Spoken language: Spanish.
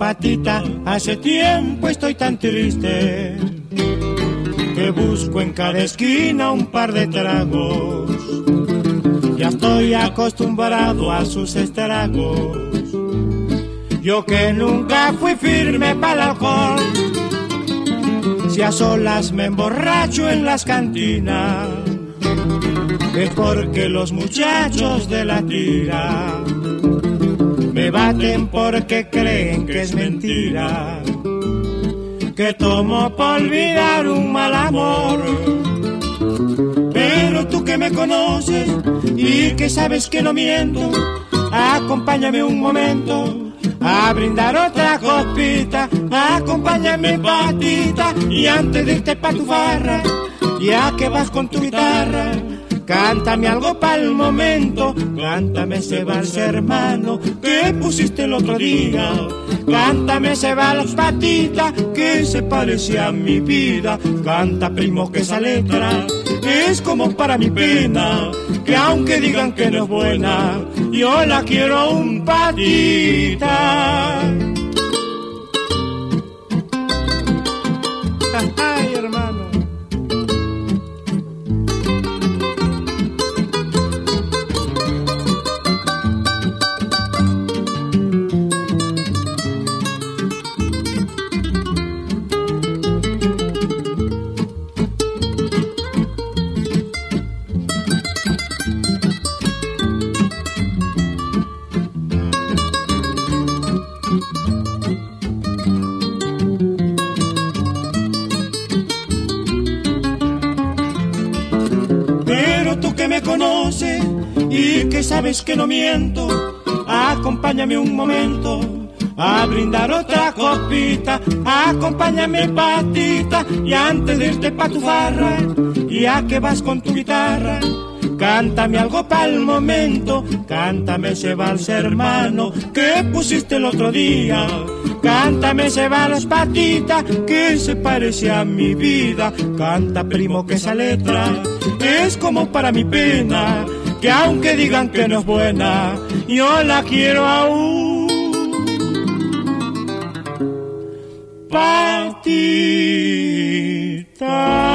patita, hace tiempo estoy tan triste que busco en cada esquina un par de tragos. Ya estoy acostumbrado a sus estragos. Yo que nunca fui firme para el alcohol, si a solas me emborracho en las cantinas, es porque los muchachos de la tira me baten porque creen que es mentira, que tomo por olvidar un mal amor. Pero tú que me conoces y que sabes que no miento, acompáñame un momento a brindar otra copita, acompáñame patita, y antes de irte pa' tu farra, ya que vas con tu guitarra, cántame algo pa'l momento, cántame ese vals hermano que pusiste el otro día, cántame ese vals patita que se parece a mi vida, canta primo que esa letra es como para mi pena, que aunque digan que no es buena, yo la quiero un patita. Ay, hermano. Conoce y que sabes que no miento, acompáñame un momento a brindar otra copita, acompáñame patita, y antes de irte pa' tu farra, ya que vas con tu guitarra, cántame algo pa'l momento, cántame ese vals hermano que pusiste el otro día, cántame ese vals patita que se parece a mi vida, canta primo que esa letra es como para mi pena, que aunque digan que no es buena, yo la quiero aún. Patita.